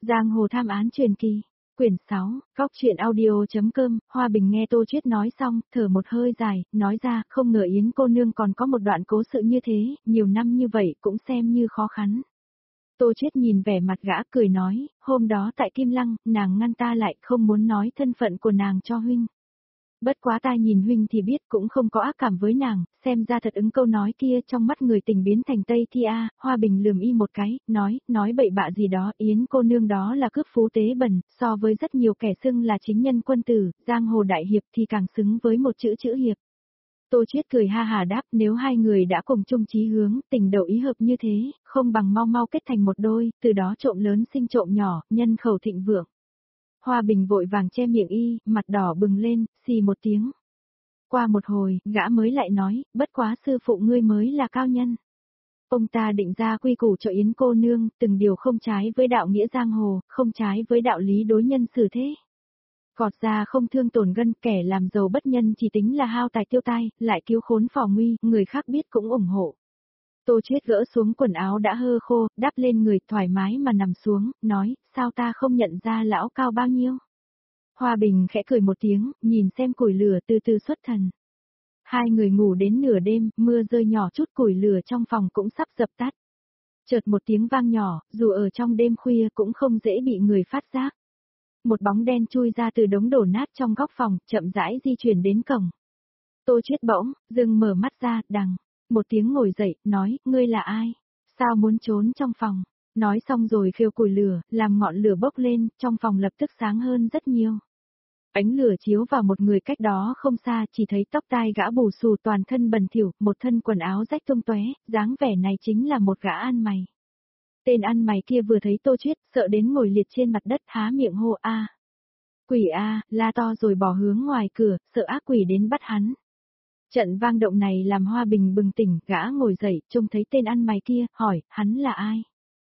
Giang hồ tham án truyền kỳ. Quyển 6, Góc truyện audio.com, Hoa Bình nghe Tô Chuyết nói xong, thở một hơi dài, nói ra, không ngờ Yến cô nương còn có một đoạn cố sự như thế, nhiều năm như vậy cũng xem như khó khăn. Tô Chuyết nhìn vẻ mặt gã cười nói, hôm đó tại Kim Lăng, nàng ngăn ta lại không muốn nói thân phận của nàng cho huynh. Bất quá ta nhìn huynh thì biết cũng không có ác cảm với nàng, xem ra thật ứng câu nói kia trong mắt người tình biến thành Tây Thi A, Hoa Bình lườm y một cái, nói bậy bạ gì đó, Yến cô nương đó là cướp phú tế bẩn, so với rất nhiều kẻ xưng là chính nhân quân tử, giang hồ đại hiệp thì càng xứng với một chữ hiệp. Tô Chuyết cười ha hà đáp, nếu hai người đã cùng chung chí hướng, tình đầu ý hợp như thế, không bằng mau kết thành một đôi, từ đó trộm lớn sinh trộm nhỏ, nhân khẩu thịnh vượng. Hoa Bình vội vàng che miệng y, mặt đỏ bừng lên, xì một tiếng. Qua một hồi, gã mới lại nói, bất quá sư phụ ngươi mới là cao nhân. Ông ta định ra quy củ cho Yến cô nương, từng điều không trái với đạo nghĩa giang hồ, không trái với đạo lý đối nhân xử thế. Gọt ra không thương tổn gân, kẻ làm giàu bất nhân chỉ tính là hao tài tiêu tai, lại cứu khốn phò nguy, người khác biết cũng ủng hộ. Tô Chuyết gỡ xuống quần áo đã hơ khô, đắp lên người thoải mái mà nằm xuống, nói, sao ta không nhận ra lão cao bao nhiêu? Hoa Bình khẽ cười một tiếng, nhìn xem củi lửa từ từ xuất thần. Hai người ngủ đến nửa đêm, mưa rơi nhỏ chút, củi lửa trong phòng cũng sắp dập tắt. Chợt một tiếng vang nhỏ, dù ở trong đêm khuya cũng không dễ bị người phát giác. Một bóng đen chui ra từ đống đổ nát trong góc phòng, chậm rãi di chuyển đến cổng. Tô Chuyết bỗng dừng mở mắt ra, đằng một tiếng ngồi dậy, nói, ngươi là ai? Sao muốn trốn trong phòng? Nói xong rồi khêu củi lửa, làm ngọn lửa bốc lên, trong phòng lập tức sáng hơn rất nhiều. Ánh lửa chiếu vào một người cách đó không xa, chỉ thấy tóc tai gã bù xù, toàn thân bẩn thỉu, một thân quần áo rách tung tóe, dáng vẻ này chính là một gã ăn mày. Tên ăn mày kia vừa thấy Tô Chuyết, sợ đến ngồi liệt trên mặt đất, há miệng hô a. Quỷ a, la to rồi bỏ hướng ngoài cửa, sợ ác quỷ đến bắt hắn. Trận vang động này làm Hoa Bình bừng tỉnh, gã ngồi dậy, trông thấy tên ăn mày kia, hỏi, hắn là ai?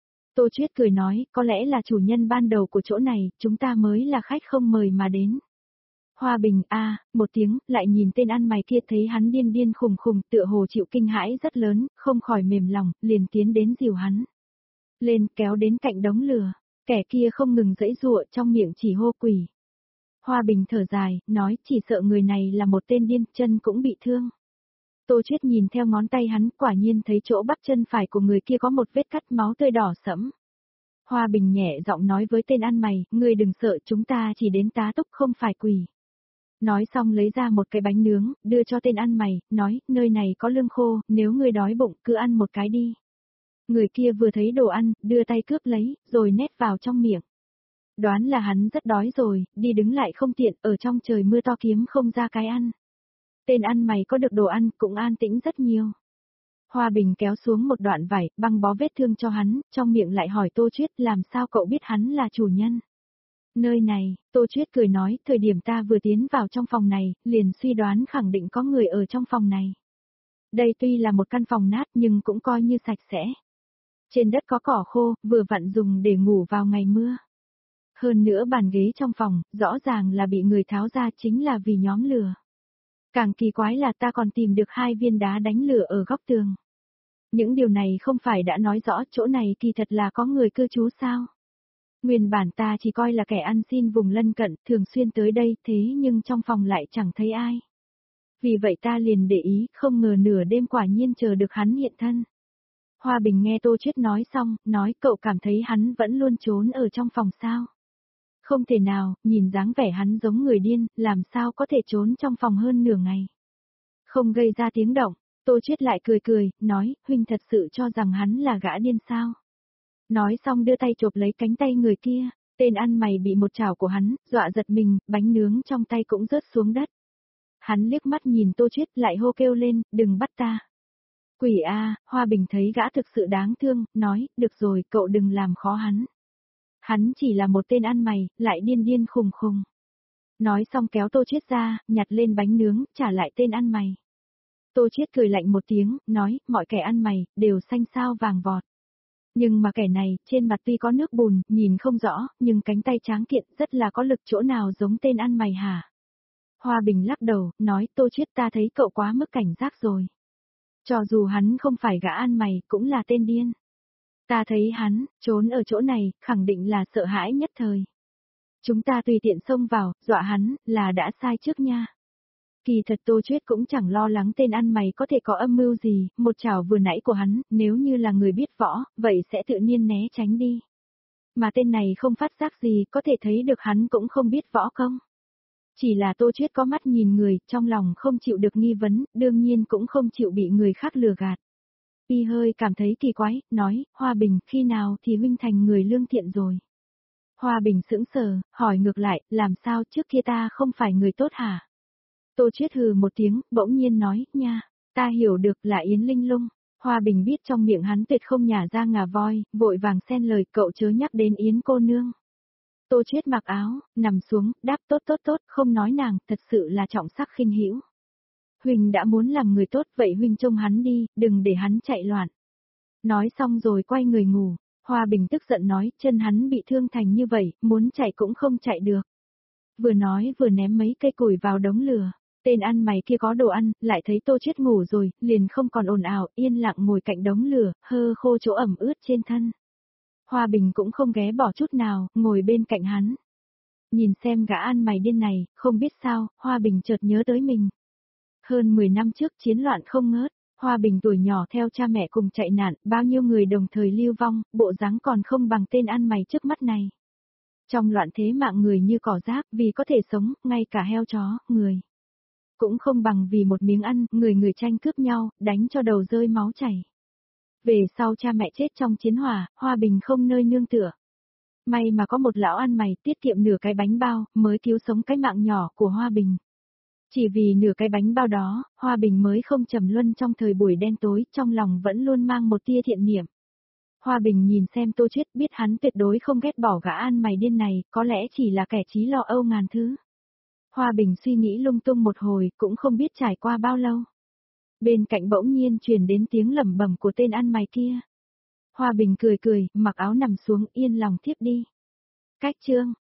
Tô Chuyết cười nói, có lẽ là chủ nhân ban đầu của chỗ này, chúng ta mới là khách không mời mà đến. Hoa Bình một tiếng, lại nhìn tên ăn mày kia thấy hắn điên khùng, tựa hồ chịu kinh hãi rất lớn, không khỏi mềm lòng, liền tiến đến dìu hắn. Lên kéo đến cạnh đống lửa, kẻ kia không ngừng giãy giụa, trong miệng chỉ hô quỷ. Hoa Bình thở dài, nói chỉ sợ người này là một tên điên, chân cũng bị thương. Tô Chuyết nhìn theo ngón tay hắn, quả nhiên thấy chỗ bắp chân phải của người kia có một vết cắt, máu tươi đỏ sẫm. Hoa Bình nhẹ giọng nói với tên ăn mày, ngươi đừng sợ, chúng ta chỉ đến tá túc không phải quỷ. Nói xong lấy ra một cái bánh nướng, đưa cho tên ăn mày, nói, nơi này có lương khô, nếu ngươi đói bụng, cứ ăn một cái đi. Người kia vừa thấy đồ ăn, đưa tay cướp lấy, rồi nhét vào trong miệng. Đoán là hắn rất đói rồi, đi đứng lại không tiện, ở trong trời mưa to kiếm không ra cái ăn. Tên ăn mày có được đồ ăn, cũng an tĩnh rất nhiều. Hoa Bình kéo xuống một đoạn vải, băng bó vết thương cho hắn, trong miệng lại hỏi Tô Chuyết làm sao cậu biết hắn là chủ nhân. Nơi này, Tô Chuyết cười nói, thời điểm ta vừa tiến vào trong phòng này, liền suy đoán khẳng định có người ở trong phòng này. Đây tuy là một căn phòng nát nhưng cũng coi như sạch sẽ. Trên đất có cỏ khô, vừa vặn dùng để ngủ vào ngày mưa. Hơn nữa bàn ghế trong phòng, rõ ràng là bị người tháo ra chính là vì nhóm lửa. Càng kỳ quái là ta còn tìm được 2 viên đá đánh lửa ở góc tường. Những điều này không phải đã nói rõ chỗ này kỳ thật là có người cư trú sao? Nguyên bản ta chỉ coi là kẻ ăn xin vùng lân cận, thường xuyên tới đây, thế nhưng trong phòng lại chẳng thấy ai. Vì vậy ta liền để ý, không ngờ nửa đêm quả nhiên chờ được hắn hiện thân. Hoa Bình nghe Tô Chuyết nói xong, nói cậu cảm thấy hắn vẫn luôn trốn ở trong phòng sao? Không thể nào, nhìn dáng vẻ hắn giống người điên, làm sao có thể trốn trong phòng hơn nửa ngày. Không gây ra tiếng động, Tô Chuyết lại cười, nói, huynh thật sự cho rằng hắn là gã điên sao? Nói xong đưa tay chộp lấy cánh tay người kia, tên ăn mày bị một chảo của hắn, dọa giật mình, bánh nướng trong tay cũng rớt xuống đất. Hắn liếc mắt nhìn Tô Chuyết lại hô kêu lên, đừng bắt ta. Quỷ a, Hoa Bình thấy gã thực sự đáng thương, nói, được rồi, cậu đừng làm khó hắn. Hắn chỉ là một tên ăn mày, lại điên khùng. Nói xong kéo Tô Chuyết ra, nhặt lên bánh nướng, trả lại tên ăn mày. Tô Chuyết cười lạnh một tiếng, nói, mọi kẻ ăn mày, đều xanh xao vàng vọt. Nhưng mà kẻ này, trên mặt tuy có nước bùn, nhìn không rõ, nhưng cánh tay tráng kiện, rất là có lực, chỗ nào giống tên ăn mày hả? Hoa Bình lắc đầu, nói, Tô Chuyết ta thấy cậu quá mức cảnh giác rồi. Cho dù hắn không phải gã ăn mày, cũng là tên điên. Ta thấy hắn, trốn ở chỗ này, khẳng định là sợ hãi nhất thời. Chúng ta tùy tiện xông vào, dọa hắn, là đã sai trước nha. Kỳ thật Tô Chuyết cũng chẳng lo lắng tên ăn mày có thể có âm mưu gì, một chảo vừa nãy của hắn, nếu như là người biết võ, vậy sẽ tự nhiên né tránh đi. Mà tên này không phát giác gì, có thể thấy được hắn cũng không biết võ công. Chỉ là Tô Chuyết có mắt nhìn người, trong lòng không chịu được nghi vấn, đương nhiên cũng không chịu bị người khác lừa gạt. Y hơi cảm thấy kỳ quái, nói, Hoa Bình, khi nào thì huynh thành người lương thiện rồi? Hoa Bình sững sờ, hỏi ngược lại, làm sao trước kia ta không phải người tốt hả? Tô Chuyết hừ một tiếng, bỗng nhiên nói, nha, ta hiểu được là Yến Linh Lung. Hoa Bình biết trong miệng hắn tuyệt không nhả ra ngà voi, vội vàng xen lời, cậu chớ nhắc đến Yến cô nương. Tô Chuyết mặc áo, nằm xuống, đáp tốt tốt tốt, không nói nàng, thật sự là trọng sắc khinh hữu. Huynh đã muốn làm người tốt, vậy huynh trông hắn đi, đừng để hắn chạy loạn. Nói xong rồi quay người ngủ, Hoa Bình tức giận nói, chân hắn bị thương thành như vậy, muốn chạy cũng không chạy được. Vừa nói vừa ném mấy cây củi vào đống lửa. Tên ăn mày kia có đồ ăn, lại thấy Tô Chuyết ngủ rồi, liền không còn ồn ào, yên lặng ngồi cạnh đống lửa, hơ khô chỗ ẩm ướt trên thân. Hoa Bình cũng không ghé bỏ chút nào, ngồi bên cạnh hắn. Nhìn xem gã ăn mày điên này, không biết sao, Hoa Bình chợt nhớ tới mình. Hơn 10 năm trước chiến loạn không ngớt, Hoa Bình tuổi nhỏ theo cha mẹ cùng chạy nạn, bao nhiêu người đồng thời lưu vong, bộ dáng còn không bằng tên ăn mày trước mắt này. Trong loạn thế mạng người như cỏ rác, vì có thể sống, ngay cả heo chó, người. Cũng không bằng vì một miếng ăn, người người tranh cướp nhau, đánh cho đầu rơi máu chảy. Về sau cha mẹ chết trong chiến hỏa, Hoa Bình không nơi nương tựa. May mà có một lão ăn mày tiết kiệm nửa cái bánh bao, mới cứu sống cái mạng nhỏ của Hoa Bình. Chỉ vì nửa cái bánh bao đó, Hoa Bình mới không trầm luân trong thời buổi đen tối, trong lòng vẫn luôn mang một tia thiện niệm. Hoa Bình nhìn xem Tô Chuyết biết hắn tuyệt đối không ghét bỏ gã ăn mày điên này, có lẽ chỉ là kẻ trí lo âu ngàn thứ. Hoa Bình suy nghĩ lung tung một hồi, cũng không biết trải qua bao lâu. Bên cạnh bỗng nhiên truyền đến tiếng lẩm bẩm của tên ăn mày kia. Hoa Bình cười cười, mặc áo nằm xuống yên lòng thiếp đi. Cách chương